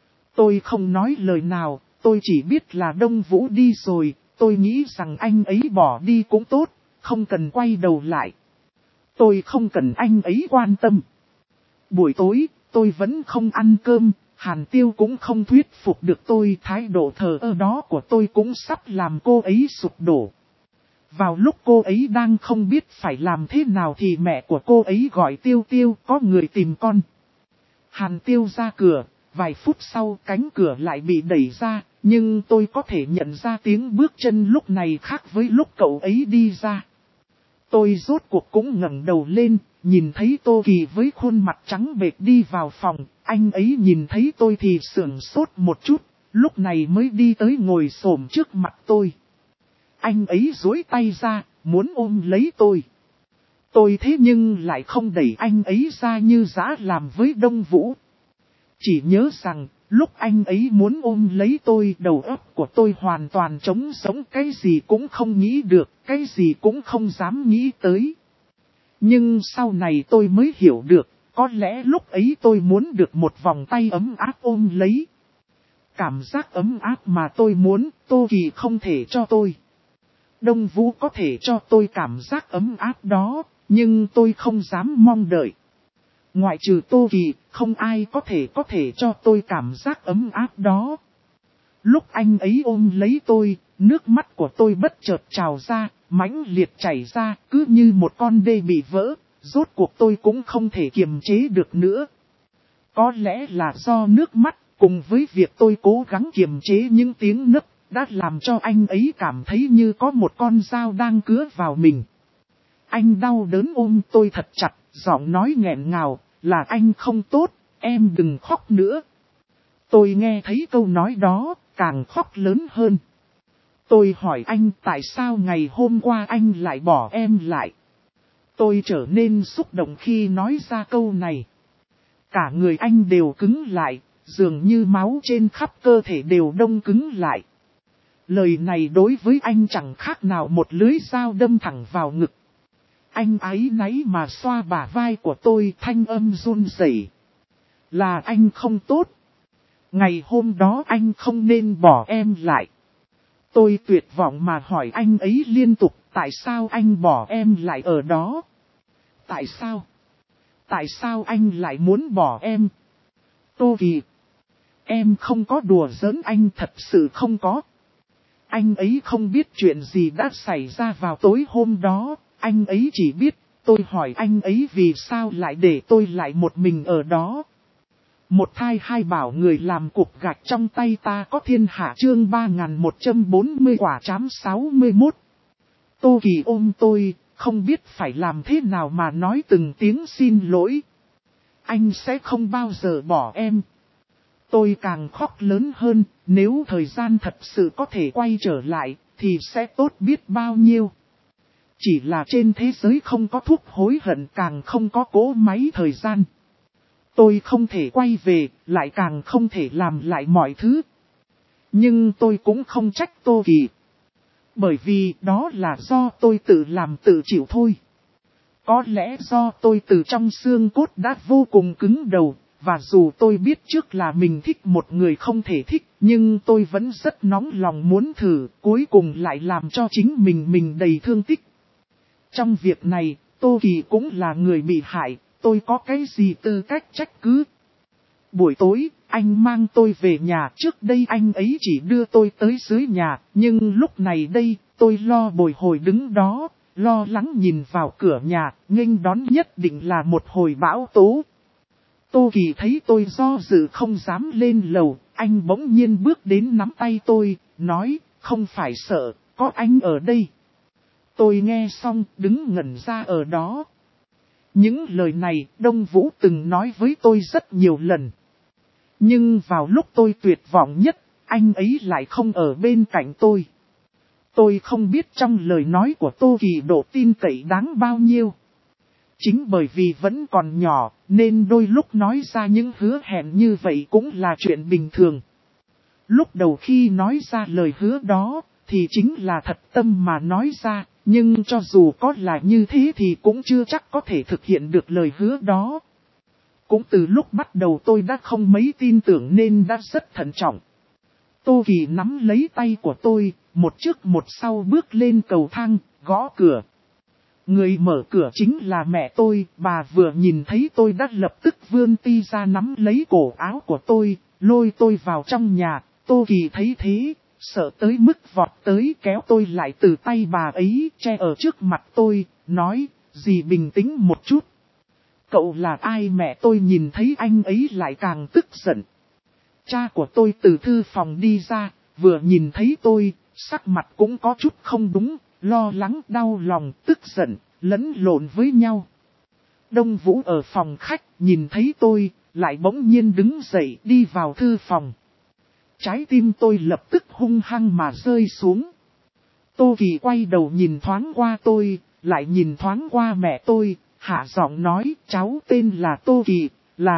Tôi không nói lời nào, tôi chỉ biết là Đông Vũ đi rồi, tôi nghĩ rằng anh ấy bỏ đi cũng tốt, không cần quay đầu lại. Tôi không cần anh ấy quan tâm. Buổi tối, tôi vẫn không ăn cơm, Hàn Tiêu cũng không thuyết phục được tôi, thái độ thờ ơ đó của tôi cũng sắp làm cô ấy sụp đổ. Vào lúc cô ấy đang không biết phải làm thế nào thì mẹ của cô ấy gọi Tiêu Tiêu, có người tìm con. Hàn Tiêu ra cửa, vài phút sau cánh cửa lại bị đẩy ra, nhưng tôi có thể nhận ra tiếng bước chân lúc này khác với lúc cậu ấy đi ra. Tôi rốt cuộc cũng ngẩng đầu lên, nhìn thấy Tô Kỳ với khuôn mặt trắng bệch đi vào phòng, anh ấy nhìn thấy tôi thì sửng sốt một chút, lúc này mới đi tới ngồi xổm trước mặt tôi. Anh ấy duỗi tay ra, muốn ôm lấy tôi. Tôi thế nhưng lại không đẩy anh ấy ra như dã làm với Đông Vũ. Chỉ nhớ rằng, lúc anh ấy muốn ôm lấy tôi, đầu óc của tôi hoàn toàn trống rỗng, cái gì cũng không nghĩ được, cái gì cũng không dám nghĩ tới. Nhưng sau này tôi mới hiểu được, có lẽ lúc ấy tôi muốn được một vòng tay ấm áp ôm lấy. Cảm giác ấm áp mà tôi muốn, Tô Kỳ không thể cho tôi. Đông Vũ có thể cho tôi cảm giác ấm áp đó, nhưng tôi không dám mong đợi. Ngoại trừ Tô Kỳ, không ai có thể cho tôi cảm giác ấm áp đó. Lúc anh ấy ôm lấy tôi, nước mắt của tôi bất chợt trào ra, mãnh liệt chảy ra, cứ như một con đê bị vỡ, rốt cuộc tôi cũng không thể kiềm chế được nữa. Có lẽ là do nước mắt, cùng với việc tôi cố gắng kiềm chế những tiếng nấc, đã làm cho anh ấy cảm thấy như có một con dao đang cứa vào mình. Anh đau đớn ôm tôi thật chặt, giọng nói nghẹn ngào, là anh không tốt, em đừng khóc nữa. Tôi nghe thấy câu nói đó, càng khóc lớn hơn. Tôi hỏi anh tại sao ngày hôm qua anh lại bỏ em lại. Tôi trở nên xúc động khi nói ra câu này. Cả người anh đều cứng lại, dường như máu trên khắp cơ thể đều đông cứng lại. Lời này đối với anh chẳng khác nào một lưỡi dao đâm thẳng vào ngực. Anh áy náy mà xoa bả vai của tôi, thanh âm run rẩy. Là anh không tốt. Ngày hôm đó anh không nên bỏ em lại. Tôi tuyệt vọng mà hỏi anh ấy liên tục, tại sao anh bỏ em lại ở đó? Tại sao? Tại sao anh lại muốn bỏ em? Tô Kỳ, em không có đùa giỡn, anh thật sự không có. Anh ấy không biết chuyện gì đã xảy ra vào tối hôm đó, anh ấy chỉ biết, tôi hỏi anh ấy vì sao lại để tôi lại một mình ở đó. Một thai hai bảo người làm cục gạch trong tay ta có thiên hạ chương 3140 quả trám 61. Tô Kỳ ôm tôi, không biết phải làm thế nào mà nói từng tiếng xin lỗi. Anh sẽ không bao giờ bỏ em. Tôi càng khóc lớn hơn, nếu thời gian thật sự có thể quay trở lại, thì sẽ tốt biết bao nhiêu. Chỉ là trên thế giới không có thuốc hối hận, càng không có cỗ máy thời gian. Tôi không thể quay về, lại càng không thể làm lại mọi thứ. Nhưng tôi cũng không trách Tô Kỳ. Bởi vì đó là do tôi tự làm tự chịu thôi. Có lẽ do tôi từ trong xương cốt đã vô cùng cứng đầu, và dù tôi biết trước là mình thích một người không thể thích, nhưng tôi vẫn rất nóng lòng muốn thử, cuối cùng lại làm cho chính mình đầy thương tích. Trong việc này, Tô Kỳ cũng là người bị hại, tôi có cái gì tư cách trách cứ. Buổi tối, anh mang tôi về nhà, trước đây anh ấy chỉ đưa tôi tới dưới nhà, nhưng lúc này đây, tôi lo bồi hồi đứng đó, lo lắng nhìn vào cửa nhà, nghênh đón nhất định là một hồi bão tố. Tô Kỳ thấy tôi do dự không dám lên lầu, anh bỗng nhiên bước đến nắm tay tôi, nói, không phải sợ, có anh ở đây. Tôi nghe xong, đứng ngẩn ra ở đó. Những lời này, Đông Vũ từng nói với tôi rất nhiều lần. Nhưng vào lúc tôi tuyệt vọng nhất, anh ấy lại không ở bên cạnh tôi. Tôi không biết trong lời nói của Tô Kỳ độ tin cậy đáng bao nhiêu. Chính bởi vì vẫn còn nhỏ, nên đôi lúc nói ra những hứa hẹn như vậy cũng là chuyện bình thường. Lúc đầu khi nói ra lời hứa đó, thì chính là thật tâm mà nói ra, nhưng cho dù có là như thế thì cũng chưa chắc có thể thực hiện được lời hứa đó. Cũng từ lúc bắt đầu tôi đã không mấy tin tưởng nên đã rất thận trọng. Tô Kỳ nắm lấy tay của tôi, một trước một sau bước lên cầu thang, gõ cửa. Người mở cửa chính là mẹ tôi, bà vừa nhìn thấy tôi đã lập tức vươn tay ra nắm lấy cổ áo của tôi, lôi tôi vào trong nhà. Tô Kỳ thấy thế, sợ tới mức vọt tới kéo tôi lại từ tay bà ấy, che ở trước mặt tôi, nói, dì bình tĩnh một chút. Cậu là ai? Mẹ tôi nhìn thấy anh ấy lại càng tức giận. Cha của tôi từ thư phòng đi ra, vừa nhìn thấy tôi, sắc mặt cũng có chút không đúng, lo lắng, đau lòng, tức giận, lẫn lộn với nhau. Đông Vũ ở phòng khách, nhìn thấy tôi, lại bỗng nhiên đứng dậy đi vào thư phòng. Trái tim tôi lập tức hung hăng mà rơi xuống. Tô Kỳ quay đầu nhìn thoáng qua tôi, lại nhìn thoáng qua mẹ tôi, hạ giọng nói, cháu tên là Tô Kỳ,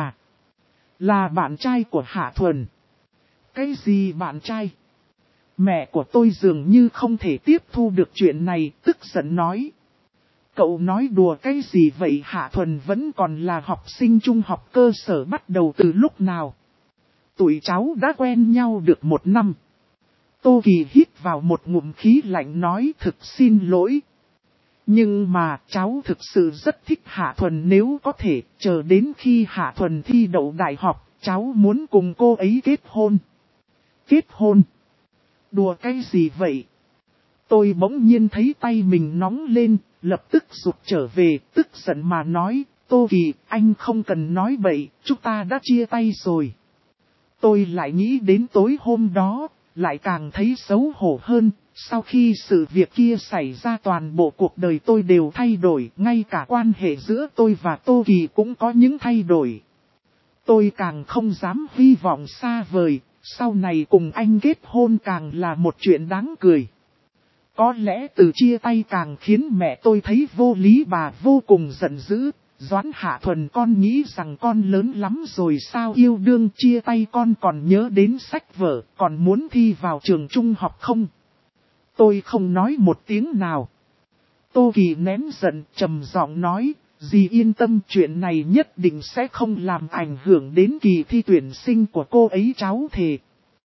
là bạn trai của Hạ Thuần. Cái gì bạn trai? Mẹ của tôi dường như không thể tiếp thu được chuyện này, tức giận nói. Cậu nói đùa cái gì vậy? Hạ Thuần vẫn còn là học sinh trung học cơ sở, bắt đầu từ lúc nào? Tụi cháu đã quen nhau được 1 năm. Tô Kỳ hít vào một ngụm khí lạnh nói, thực xin lỗi. Nhưng mà cháu thực sự rất thích Hạ Thuần, nếu có thể chờ đến khi Hạ Thuần thi đậu đại học, cháu muốn cùng cô ấy kết hôn. Kết hôn? Đùa cái gì vậy? Tôi bỗng nhiên thấy tay mình nóng lên, lập tức rụt trở về, tức giận mà nói, Tô Kỳ, anh không cần nói bậy, chúng ta đã chia tay rồi. Tôi lại nghĩ đến tối hôm đó, lại càng thấy xấu hổ hơn, sau khi sự việc kia xảy ra toàn bộ cuộc đời tôi đều thay đổi, ngay cả quan hệ giữa tôi và Tô Kỳ cũng có những thay đổi. Tôi càng không dám hy vọng xa vời, sau này cùng anh kết hôn càng là một chuyện đáng cười. Có lẽ từ chia tay càng khiến mẹ tôi thấy vô lý, bà vô cùng giận dữ. Doãn Hạ Thuần, con nghĩ rằng con lớn lắm rồi sao, yêu đương chia tay con còn nhớ đến sách vở, còn muốn thi vào trường trung học không? Tôi không nói một tiếng nào. Tô Kỳ nén giận, trầm giọng nói, dì yên tâm, chuyện này nhất định sẽ không làm ảnh hưởng đến kỳ thi tuyển sinh của cô ấy, cháu thề.